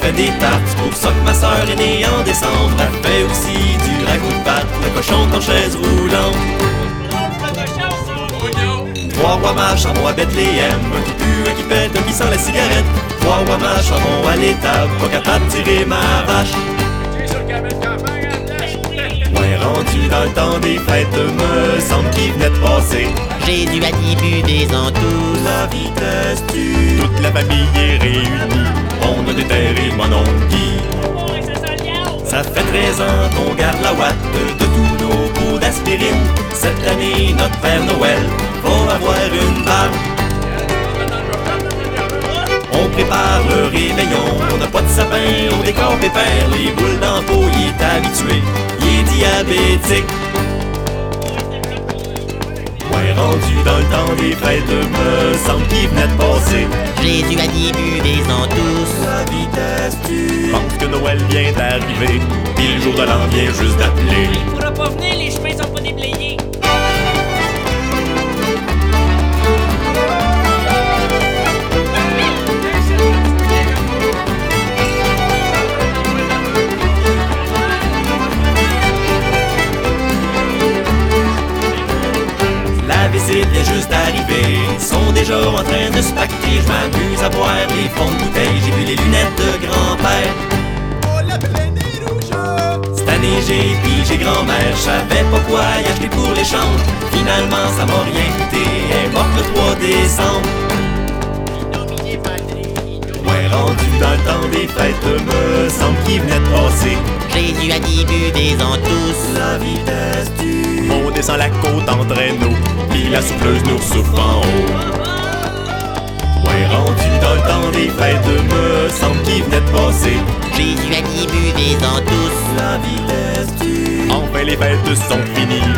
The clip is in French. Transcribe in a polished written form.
fait des tartes. C'est pour ça que ma sœur est née en décembre. Elle fait aussi du ragoût de pâte, le cochon en chaise roulante. 3 rois mages s'en vont à Bethléem, un qui pue, un qui pète, un qui sent la cigarette. 3 rois mages s'en vont à l'étable, pas capable de tirer ma vache. Ouais, rendu dans le temps des fêtes, me semble qu'il venait de passer. Jésus a dit buvez-en tous. La vitesse tue, toute la famille est réunie. On a déterré mon oncle Guy. Ça fait 13 ans qu'on garde la ouate de tous nos pots d'aspirine. Cette année, notre Père Noël va avoir une barbe. On prépare le réveillon, on n'a pas de sapin, on décore pépère. Les boules dans le pot, il est habitué, il est diabétique. Ouais, rendu dans le temps des fêtes, me semble qu'il venait de passer. Jésus a dit buvez-en tous. La vitesse tue, pense que Noël vient d'arriver, puis le jour de l'an vient juste d'appeler. Il pourra pas venir, les chemins sont pas déblayés. La visite est juste arrivée, ils sont déjà en train de se pacter. Je m'amuse à boire les fonds de bouteille, j'ai vu les lunettes de grand-père. Cette année j'ai pigé grand-mère, je savais pas quoi y acheter pour l'échange. Finalement ça m'a rien coûté, elle est morte le 3 décembre. Ouais, rendu dans le temps des fêtes, me semble qu'il venait de passer. Jésus a dit buvez-en tous. La vitesse tue, on descend la côte en traîneau, puis la souffleuse nous souffle en haut. Ouais, rendu dans le temps des fêtes, me semble qu'il venait de passer. Jésus a dit buvez-en tous. La vitesse tue, enfin les fêtes sont finies,